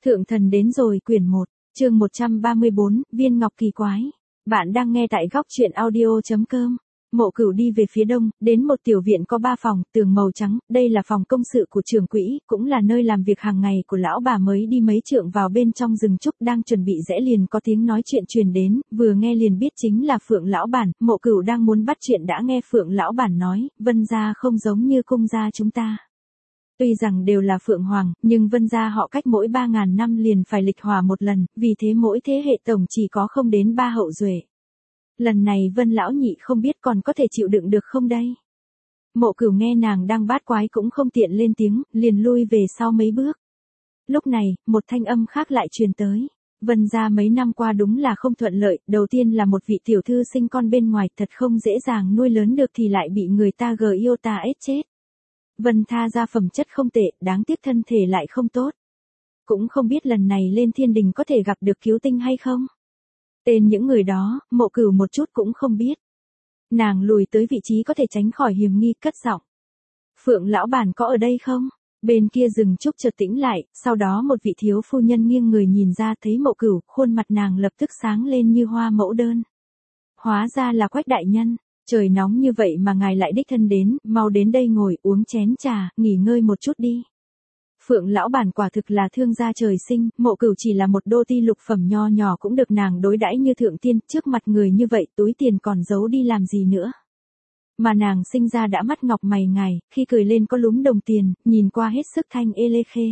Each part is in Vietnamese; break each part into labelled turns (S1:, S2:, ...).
S1: Thượng thần đến rồi, quyển 1, chương 134, viên ngọc kỳ quái. Bạn đang nghe tại góc truyện audio.com. Mộ Cửu đi về phía đông, đến một tiểu viện có 3 phòng, tường màu trắng, đây là phòng công sự của trưởng quỹ, cũng là nơi làm việc hàng ngày của lão bà. Mới đi mấy trượng vào bên trong rừng trúc đang chuẩn bị rẽ liền có tiếng nói chuyện truyền đến, vừa nghe liền biết chính là Phượng lão bản. Mộ Cửu đang muốn bắt chuyện đã nghe Phượng lão bản nói, Vân gia không giống như cung gia chúng ta. Tuy rằng đều là Phượng Hoàng, nhưng Vân gia họ cách mỗi 3.000 năm liền phải lịch hòa một lần, vì thế mỗi thế hệ tổng chỉ có không đến 3 hậu duệ. Lần này Vân lão nhị không biết còn có thể chịu đựng được không đây? Mộ Cửu nghe nàng đang bát quái cũng không tiện lên tiếng, liền lui về sau mấy bước. Lúc này, một thanh âm khác lại truyền tới. Vân gia mấy năm qua đúng là không thuận lợi, đầu tiên là một vị tiểu thư sinh con bên ngoài thật không dễ dàng nuôi lớn được thì lại bị người ta yêu ta ết chết. Vân Tha gia phẩm chất không tệ, đáng tiếc thân thể lại không tốt. Cũng không biết lần này lên thiên đình có thể gặp được cứu tinh hay không. Tên những người đó, Mộ Cửu một chút cũng không biết. Nàng lùi tới vị trí có thể tránh khỏi hiểm nghi cất giọng. Phượng lão bản có ở đây không? Bên kia rừng trúc chợt tĩnh lại, sau đó một vị thiếu phu nhân nghiêng người nhìn ra thấy Mộ Cửu, khuôn mặt nàng lập tức sáng lên như hoa mẫu đơn. Hóa ra là Quách đại nhân. Trời nóng như vậy mà ngài lại đích thân đến, mau đến đây ngồi uống chén trà, nghỉ ngơi một chút đi. Phượng lão bản quả thực là thương gia trời sinh, Mộ Cửu chỉ là một đô ti lục phẩm nho nhỏ cũng được nàng đối đãi như thượng tiên, trước mặt người như vậy túi tiền còn giấu đi làm gì nữa. Mà nàng sinh ra đã mắt ngọc mày ngài, khi cười lên có lúm đồng tiền, nhìn qua hết sức thanh ê lê khê.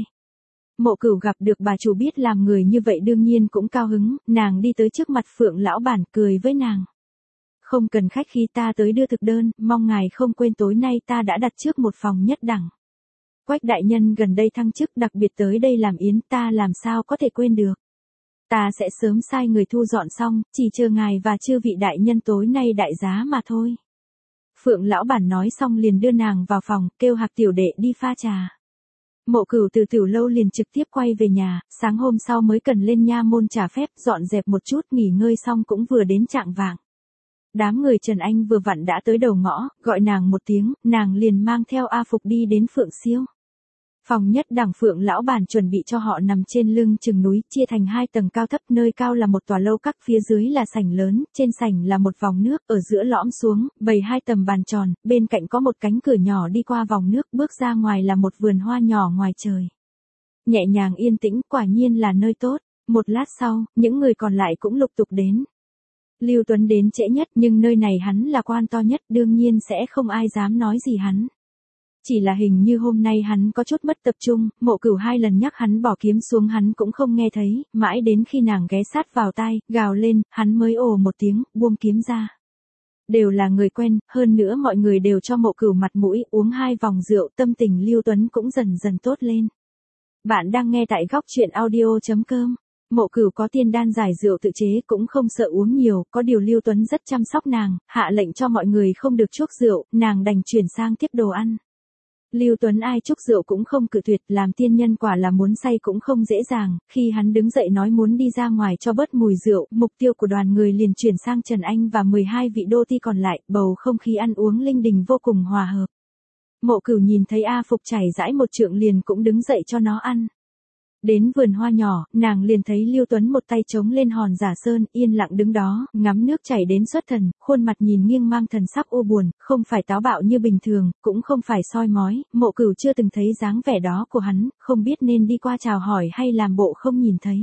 S1: Mộ Cửu gặp được bà chủ biết làm người như vậy đương nhiên cũng cao hứng, nàng đi tới trước mặt Phượng lão bản cười với nàng. Không cần khách khí, ta tới đưa thực đơn, mong ngài không quên tối nay ta đã đặt trước một phòng nhất đẳng. Quách đại nhân gần đây thăng chức đặc biệt tới đây làm yến, ta làm sao có thể quên được. Ta sẽ sớm sai người thu dọn xong, chỉ chờ ngài và chư vị đại nhân tối nay đại giá mà thôi. Phượng lão bản nói xong liền đưa nàng vào phòng, kêu Hạc tiểu đệ đi pha trà. Mộ Cửu từ tiểu lâu liền trực tiếp quay về nhà, sáng hôm sau mới cần lên nha môn trả phép, dọn dẹp một chút nghỉ ngơi xong cũng vừa đến trạng vạng. Đám người Trần Anh vừa vặn đã tới đầu ngõ, gọi nàng một tiếng, nàng liền mang theo A Phục đi đến Phượng Siêu. Phòng nhất đẳng Phượng lão bản chuẩn bị cho họ nằm trên lưng chừng núi, chia thành 2 tầng cao thấp, nơi cao là một tòa lâu các, phía dưới là sảnh lớn, trên sảnh là một vòng nước, ở giữa lõm xuống, bày 2 tầm bàn tròn, bên cạnh có một cánh cửa nhỏ đi qua vòng nước, bước ra ngoài là một vườn hoa nhỏ ngoài trời. Nhẹ nhàng yên tĩnh, quả nhiên là nơi tốt. Một lát sau, những người còn lại cũng lục tục đến. Lưu Tuấn đến trễ nhất nhưng nơi này hắn là quan to nhất, đương nhiên sẽ không ai dám nói gì hắn. Chỉ là hình như hôm nay hắn có chút mất tập trung, Mộ Cửu 2 lần nhắc hắn bỏ kiếm xuống hắn cũng không nghe thấy, mãi đến khi nàng ghé sát vào tai, gào lên, hắn mới ồ một tiếng, buông kiếm ra. Đều là người quen, hơn nữa mọi người đều cho Mộ Cửu mặt mũi, uống 2 vòng rượu, tâm tình Lưu Tuấn cũng dần dần tốt lên. Bạn đang nghe tại góc truyện audio.com. Mộ Cửu có tiên đan giải rượu tự chế cũng không sợ uống nhiều, có điều Lưu Tuấn rất chăm sóc nàng, hạ lệnh cho mọi người không được chuốc rượu, nàng đành chuyển sang tiếp đồ ăn. Lưu Tuấn ai chuốc rượu cũng không cự tuyệt, làm tiên nhân quả là muốn say cũng không dễ dàng, khi hắn đứng dậy nói muốn đi ra ngoài cho bớt mùi rượu, mục tiêu của đoàn người liền chuyển sang Trần Anh và 12 vị đô ti còn lại, bầu không khí ăn uống linh đình vô cùng hòa hợp. Mộ Cửu nhìn thấy A Phục chảy rãi một trượng liền cũng đứng dậy cho nó ăn. Đến vườn hoa nhỏ, nàng liền thấy Lưu Tuấn một tay chống lên hòn giả sơn, yên lặng đứng đó, ngắm nước chảy đến xuất thần, khuôn mặt nhìn nghiêng mang thần sắc u buồn, không phải táo bạo như bình thường, cũng không phải soi mói, Mộ Cửu chưa từng thấy dáng vẻ đó của hắn, không biết nên đi qua chào hỏi hay làm bộ không nhìn thấy.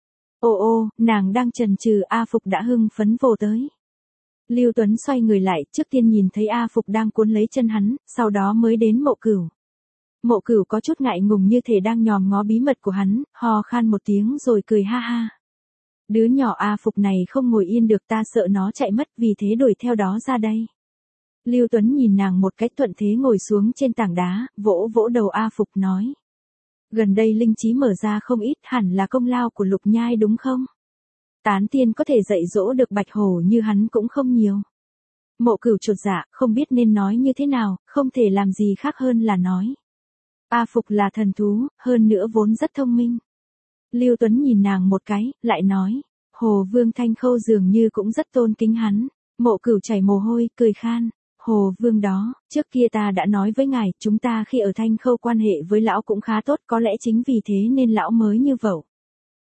S1: Ô, nàng đang chần chừ, A Phục đã hưng phấn vồ tới. Lưu Tuấn xoay người lại, trước tiên nhìn thấy A Phục đang cuốn lấy chân hắn, sau đó mới đến Mộ Cửu. Mộ Cửu có chút ngại ngùng như thể đang nhòm ngó bí mật của hắn, ho khan một tiếng rồi cười ha ha. Đứa nhỏ A Phục này không ngồi yên được, ta sợ nó chạy mất, vì thế đuổi theo đó ra đây. Lưu Tuấn nhìn nàng một cách thuận thế ngồi xuống trên tảng đá, vỗ vỗ đầu A Phục nói. Gần đây linh trí mở ra không ít, hẳn là công lao của Lục Nhai đúng không? Tán tiên có thể dạy dỗ được bạch hổ như hắn cũng không nhiều. Mộ Cửu chột dạ, không biết nên nói như thế nào, không thể làm gì khác hơn là nói. A Phục là thần thú, hơn nữa vốn rất thông minh. Lưu Tuấn nhìn nàng một cái, lại nói, Hồ Vương Thanh Khâu dường như cũng rất tôn kính hắn. Mộ Cửu chảy mồ hôi, cười khan, Hồ Vương đó, trước kia ta đã nói với ngài, chúng ta khi ở Thanh Khâu quan hệ với lão cũng khá tốt, có lẽ chính vì thế nên lão mới như vẩu.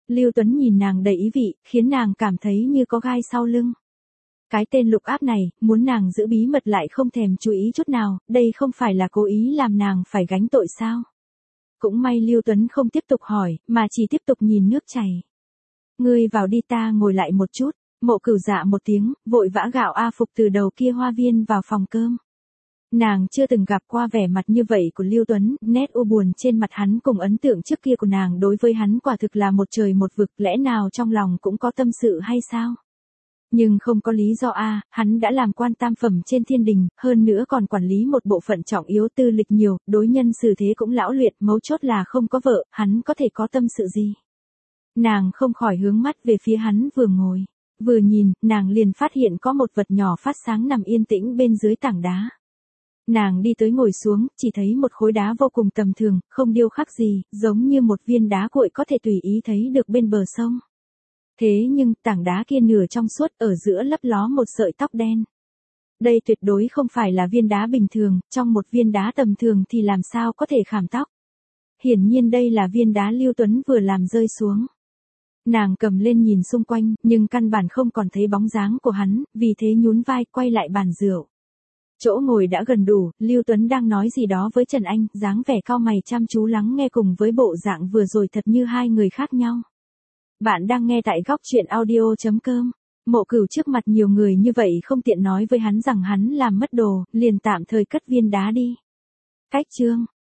S1: Lưu Tuấn nhìn nàng đầy ý vị, khiến nàng cảm thấy như có gai sau lưng. Cái tên Lục Áp này, muốn nàng giữ bí mật lại không thèm chú ý chút nào, đây không phải là cố ý làm nàng phải gánh tội sao? Cũng may Lưu Tuấn không tiếp tục hỏi, mà chỉ tiếp tục nhìn nước chảy. Ngươi vào đi, ta ngồi lại một chút. Mộ Cửu dạ một tiếng, vội vã gạo A Phục từ đầu kia hoa viên vào phòng cơm. Nàng chưa từng gặp qua vẻ mặt như vậy của Lưu Tuấn, nét u buồn trên mặt hắn cùng ấn tượng trước kia của nàng đối với hắn quả thực là một trời một vực, lẽ nào trong lòng cũng có tâm sự hay sao? Nhưng không có lý do a, hắn đã làm quan tam phẩm trên thiên đình, hơn nữa còn quản lý một bộ phận trọng yếu, tư lịch nhiều, đối nhân xử thế cũng lão luyện, mấu chốt là không có vợ, hắn có thể có tâm sự gì? Nàng không khỏi hướng mắt về phía hắn vừa ngồi. Vừa nhìn, nàng liền phát hiện có một vật nhỏ phát sáng nằm yên tĩnh bên dưới tảng đá. Nàng đi tới ngồi xuống, chỉ thấy một khối đá vô cùng tầm thường, không điêu khắc gì, giống như một viên đá cuội có thể tùy ý thấy được bên bờ sông. Thế nhưng, tảng đá kia nửa trong suốt, ở giữa lấp ló một sợi tóc đen. Đây tuyệt đối không phải là viên đá bình thường, trong một viên đá tầm thường thì làm sao có thể khảm tóc. Hiển nhiên đây là viên đá Lưu Tuấn vừa làm rơi xuống. Nàng cầm lên nhìn xung quanh, nhưng căn bản không còn thấy bóng dáng của hắn, vì thế nhún vai quay lại bàn rượu. Chỗ ngồi đã gần đủ, Lưu Tuấn đang nói gì đó với Trần Anh, dáng vẻ cau mày chăm chú lắng nghe cùng với bộ dạng vừa rồi thật như hai người khác nhau. Bạn đang nghe tại góc truyện audio.com. Mộ Cửu trước mặt nhiều người như vậy không tiện nói với hắn rằng hắn làm mất đồ, liền tạm thời cất viên đá đi. Cách chương.